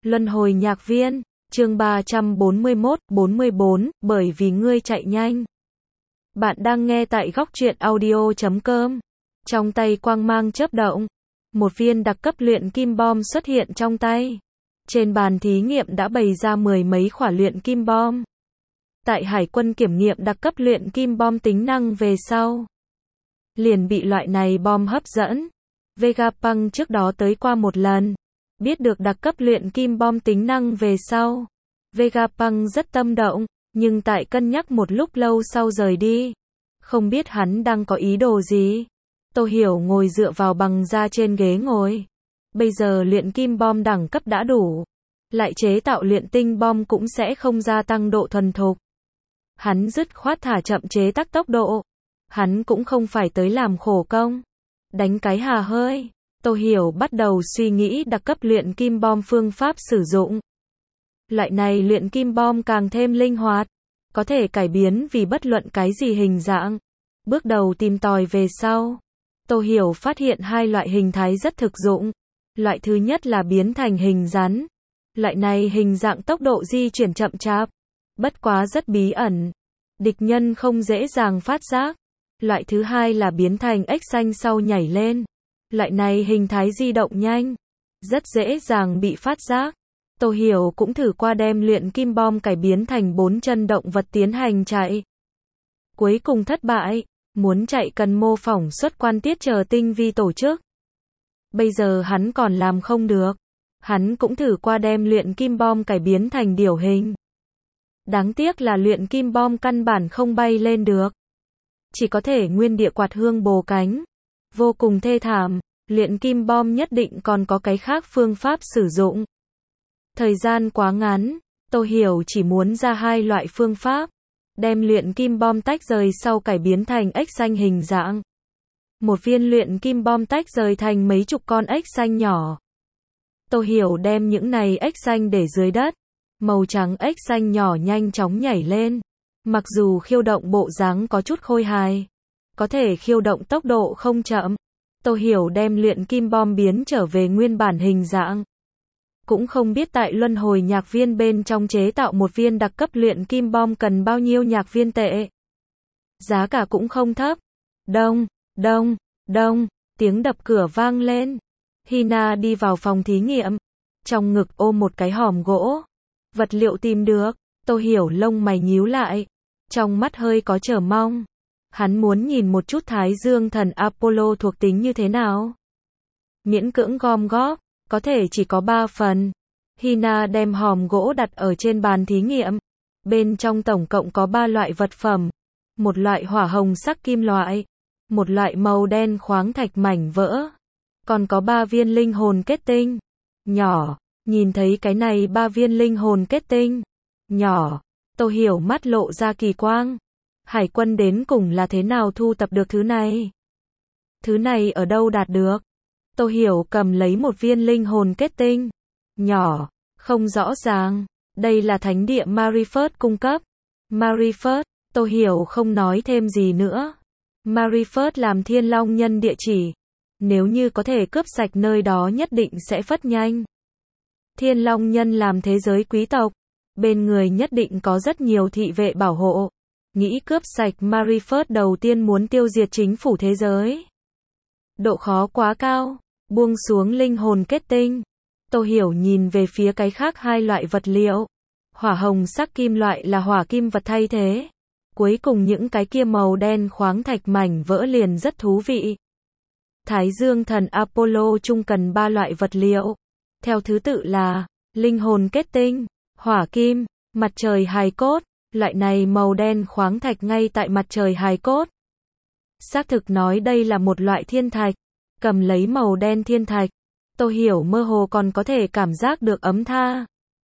Luân hồi nhạc viên, chương 341-44, bởi vì ngươi chạy nhanh. Bạn đang nghe tại góc truyện audio.com. Trong tay quang mang chớp động, một viên đặc cấp luyện kim bom xuất hiện trong tay. Trên bàn thí nghiệm đã bày ra mười mấy quả luyện kim bom. Tại Hải quân kiểm nghiệm đặc cấp luyện kim bom tính năng về sau, liền bị loại này bom hấp dẫn. Vegapunk trước đó tới qua một lần, biết được đặc cấp luyện kim bom tính năng về sau, Vegapunk rất tâm động, nhưng tại cân nhắc một lúc lâu sau rời đi. Không biết hắn đang có ý đồ gì. Tô Hiểu ngồi dựa vào bằng da trên ghế ngồi. Bây giờ luyện kim bom đẳng cấp đã đủ, lại chế tạo luyện tinh bom cũng sẽ không gia tăng độ thuần thục. Hắn dứt khoát thả chậm chế tác tốc độ. Hắn cũng không phải tới làm khổ công. Đánh cái hà hơi, Tô Hiểu bắt đầu suy nghĩ đặc cấp luyện kim bom phương pháp sử dụng. Loại này luyện kim bom càng thêm linh hoạt, có thể cải biến vì bất luận cái gì hình dạng. Bước đầu tìm tòi về sau, Tô Hiểu phát hiện hai loại hình thái rất thực dụng. Loại thứ nhất là biến thành hình rắn. Loại này hình dạng tốc độ di chuyển chậm chạp, bất quá rất bí ẩn, địch nhân không dễ dàng phát giác. Loại thứ hai là biến thành ếch xanh sau nhảy lên. Loại này hình thái di động nhanh, rất dễ dàng bị phát giác. Tô Hiểu cũng thử qua đem luyện kim bom cải biến thành 4 chân động vật tiến hành chạy. Cuối cùng thất bại, muốn chạy cần mô phỏng xuất quan tiết chờ tinh vi tổ chức. Bây giờ hắn còn làm không được. Hắn cũng thử qua đem luyện kim bom cải biến thành điểu hình. Đáng tiếc là luyện kim bom căn bản không bay lên được, chỉ có thể nguyên địa quạt hương bồ cánh. Vô cùng thê thảm, luyện kim bom nhất định còn có cái khác phương pháp sử dụng. Thời gian quá ngắn, Tô Hiểu chỉ muốn ra hai loại phương pháp. Đem luyện kim bom tách rời sau cải biến thành ếch xanh hình dạng. Một viên luyện kim bom tách rời thành mấy chục con ếch xanh nhỏ. Tô Hiểu đem những này ếch xanh để dưới đất. Màu trắng ếch xanh nhỏ nhanh chóng nhảy lên. Mặc dù khiêu động bộ dáng có chút khôi hài, có thể khiêu động tốc độ không chậm. Tô Hiểu đem luyện kim bom biến trở về nguyên bản hình dạng. Cũng không biết tại luân hồi nhạc viên bên trong chế tạo một viên đặc cấp luyện kim bom cần bao nhiêu nhạc viên tệ. Giá cả cũng không thấp. Đông, đông, đông, tiếng đập cửa vang lên. Hina đi vào phòng thí nghiệm, trong ngực ôm một cái hòm gỗ. Vật liệu tìm được. Tô Hiểu lông mày nhíu lại, trong mắt hơi có chờ mong. Hắn muốn nhìn một chút Thái Dương thần Apollo thuộc tính như thế nào. Miễn cưỡng gom góp, có thể chỉ có 3 phần. Hina đem hòm gỗ đặt ở trên bàn thí nghiệm. Bên trong tổng cộng có 3 loại vật phẩm. Một loại hỏa hồng sắc kim loại, một loại màu đen khoáng thạch mảnh vỡ, còn có 3 viên linh hồn kết tinh. Nhỏ, nhìn thấy cái này 3 viên linh hồn kết tinh. Nhỏ, Tô Hiểu mắt lộ ra kỳ quang. Hải quân đến cùng là thế nào thu tập được thứ này? Thứ này ở đâu đạt được? Tô Hiểu cầm lấy một viên linh hồn kết tinh. Nhỏ, không rõ ràng. Đây là thánh địa Mariford cung cấp. Mariford, Tô Hiểu không nói thêm gì nữa. Mariford làm Thiên Long Nhân địa chỉ. Nếu như có thể cướp sạch nơi đó nhất định sẽ phất nhanh. Thiên Long Nhân làm thế giới quý tộc, bên người nhất định có rất nhiều thị vệ bảo hộ. Nghĩ cướp sạch Mariford đầu tiên muốn tiêu diệt chính phủ thế giới. Độ khó quá cao. Buông xuống linh hồn kết tinh. Tô Hiểu nhìn về phía cái khác hai loại vật liệu. Hỏa hồng sắc kim loại là hỏa kim vật thay thế. Cuối cùng những cái kia màu đen khoáng thạch mảnh vỡ liền rất thú vị. Thái Dương thần Apollo chung cần 3 loại vật liệu. Theo thứ tự là linh hồn kết tinh, hỏa kim, mặt trời hài cốt. Loại này màu đen khoáng thạch ngay tại mặt trời hài cốt. Xác thực nói đây là một loại thiên thạch. Cầm lấy màu đen thiên thạch, Tô Hiểu mơ hồ còn có thể cảm giác được ấm tha.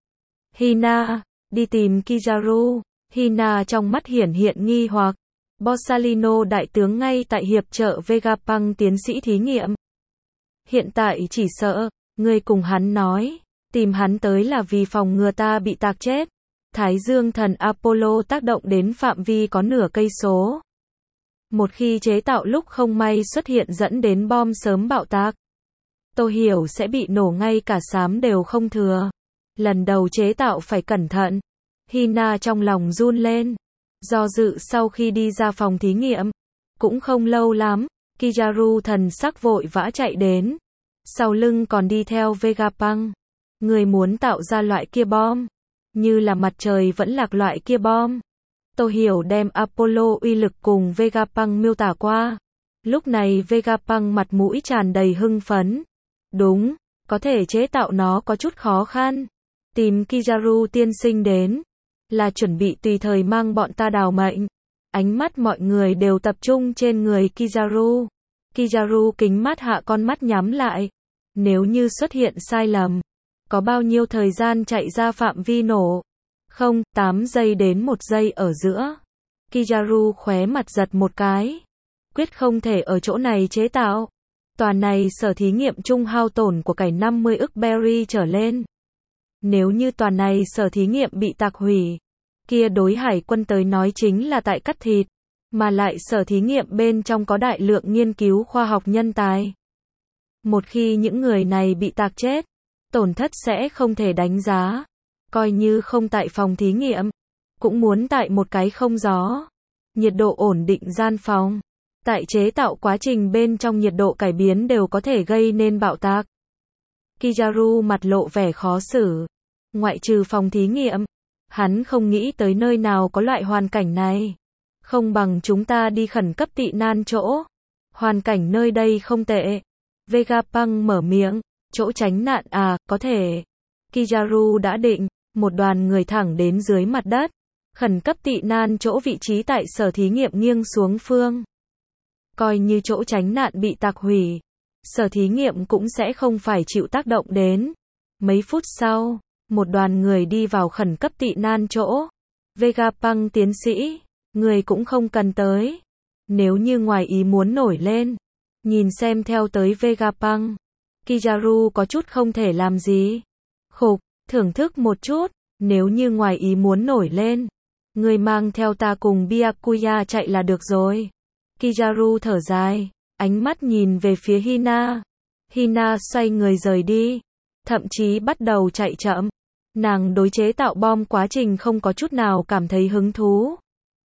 Hina, đi tìm Kizaru. Hina trong mắt hiển hiện nghi hoặc. Borsalino đại tướng ngay tại hiệp trợ Vegapunk tiến sĩ thí nghiệm. Hiện tại chỉ sợ, ngươi cùng hắn nói, tìm hắn tới là vì phòng ngừa ta bị tạc chết. Thái Dương thần Apollo tác động đến phạm vi có nửa cây số. Một khi chế tạo lúc không may xuất hiện dẫn đến bom sớm bạo tạc, Tô Hiểu sẽ bị nổ ngay cả xám đều không thừa. Lần đầu chế tạo phải cẩn thận. Hina trong lòng run lên. Do dự sau khi đi ra phòng thí nghiệm. Cũng không lâu lắm, Kizaru thần sắc vội vã chạy đến. Sau lưng còn đi theo Vegapunk. Người muốn tạo ra loại kia bom. Như là mặt trời vẫn lạc loại kia bom. Tô Hiểu đem Apollo uy lực cùng Vegapunk miêu tả qua. Lúc này Vegapunk mặt mũi tràn đầy hưng phấn. Đúng, có thể chế tạo nó có chút khó khăn. Tìm Kizaru tiên sinh đến. Là chuẩn bị tùy thời mang bọn ta đào mệnh. Ánh mắt mọi người đều tập trung trên người Kizaru. Kizaru kính mắt hạ con mắt nhắm lại. Nếu như xuất hiện sai lầm. Có bao nhiêu thời gian chạy ra phạm vi nổ? Không, 8 giây đến 1 giây ở giữa. Kizaru khóe mặt giật một cái. Quyết không thể ở chỗ này chế tạo. Tòa này sở thí nghiệm chung hao tổn của cải 50 ức berry trở lên. Nếu như tòa này sở thí nghiệm bị tạc hủy, kia đối hải quân tới nói chính là tại cắt thịt. Mà lại sở thí nghiệm bên trong có đại lượng nghiên cứu khoa học nhân tài. Một khi những người này bị tạc chết, tổn thất sẽ không thể đánh giá. Coi như không tại phòng thí nghiệm, cũng muốn tại một cái không gió. Nhiệt độ ổn định gian phòng. Tại chế tạo quá trình bên trong nhiệt độ cải biến đều có thể gây nên bạo tạc. Kizaru mặt lộ vẻ khó xử. Ngoại trừ phòng thí nghiệm, hắn không nghĩ tới nơi nào có loại hoàn cảnh này. Không bằng chúng ta đi khẩn cấp tị nan chỗ. Hoàn cảnh nơi đây không tệ. Vegapunk mở miệng. Chỗ tránh nạn à, có thể. Kizaru đã định, một đoàn người thẳng đến dưới mặt đất. Khẩn cấp tị nan chỗ vị trí tại sở thí nghiệm nghiêng xuống phương. Coi như chỗ tránh nạn bị tạc hủy, sở thí nghiệm cũng sẽ không phải chịu tác động đến. Mấy phút sau, một đoàn người đi vào khẩn cấp tị nan chỗ. Vegapunk tiến sĩ, người cũng không cần tới. Nếu như ngoài ý muốn nổi lên, nhìn xem theo tới Vegapunk. Kizaru có chút không thể làm gì. Khục, thưởng thức một chút, nếu như ngoài ý muốn nổi lên, người mang theo ta cùng Byakuya chạy là được rồi. Kizaru thở dài, ánh mắt nhìn về phía Hina. Hina xoay người rời đi, thậm chí bắt đầu chạy chậm. Nàng đối chế tạo bom quá trình không có chút nào cảm thấy hứng thú.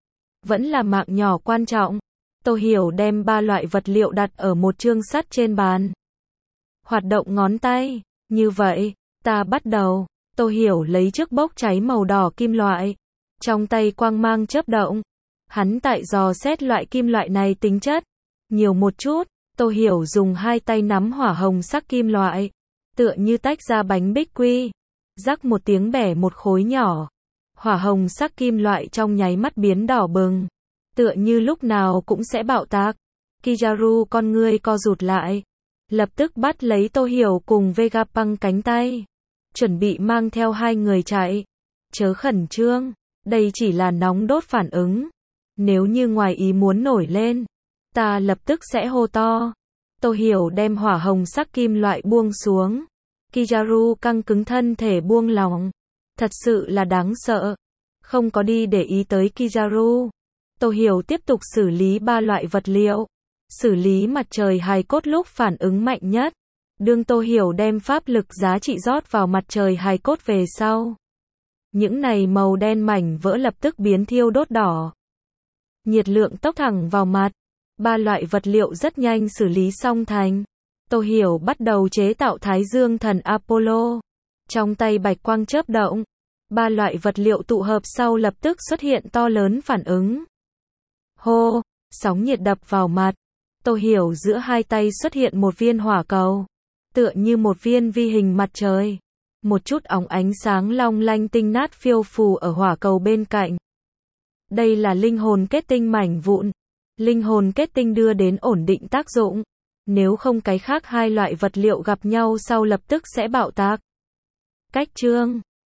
Vẫn là mạng nhỏ quan trọng. Tô Hiểu đem 3 loại vật liệu đặt ở một chương sắt trên bàn. Hoạt động ngón tay, như vậy, ta bắt đầu. Tô Hiểu lấy chiếc bốc cháy màu đỏ kim loại. Trong tay quang mang chớp động. Hắn tại dò xét loại kim loại này tính chất. Nhiều một chút, Tô Hiểu dùng 2 tay nắm hỏa hồng sắc kim loại. Tựa như tách ra bánh bích quy. Rắc một tiếng bẻ một khối nhỏ. Hỏa hồng sắc kim loại trong nháy mắt biến đỏ bừng. Tựa như lúc nào cũng sẽ bạo tạc. Kizaru con ngươi co rụt lại. Lập tức bắt lấy Tô Hiểu cùng Vegapunk cánh tay. Chuẩn bị mang theo 2 người chạy. Chớ khẩn trương, đây chỉ là nóng đốt phản ứng. Nếu như ngoài ý muốn nổi lên, ta lập tức sẽ hô to. Tô Hiểu đem hỏa hồng sắc kim loại buông xuống. Kizaru căng cứng thân thể buông lỏng. Thật sự là đáng sợ. Không có đi để ý tới Kizaru. Tô Hiểu tiếp tục xử lý 3 loại vật liệu. Xử lý mặt trời hài cốt lúc phản ứng mạnh nhất. Đương Tô Hiểu đem pháp lực giá trị rót vào mặt trời hài cốt về sau. Những này màu đen mảnh vỡ lập tức biến thiêu đốt đỏ. Nhiệt lượng tốc thẳng vào mặt. 3 loại vật liệu rất nhanh xử lý xong thành. Tô Hiểu bắt đầu chế tạo Thái Dương thần Apollo. Trong tay bạch quang chớp động. 3 loại vật liệu tụ hợp sau lập tức xuất hiện to lớn phản ứng. Hô, sóng nhiệt đập vào mặt. Tô Hiểu giữa 2 tay xuất hiện một viên hỏa cầu. Tựa như một viên vi hình mặt trời. Một chút óng ánh sáng long lanh tinh nát phiêu phù ở hỏa cầu bên cạnh. Đây là linh hồn kết tinh mảnh vụn. Linh hồn kết tinh đưa đến ổn định tác dụng. Nếu không cái khác 2 loại vật liệu gặp nhau sau lập tức sẽ bạo tạc. Cách chương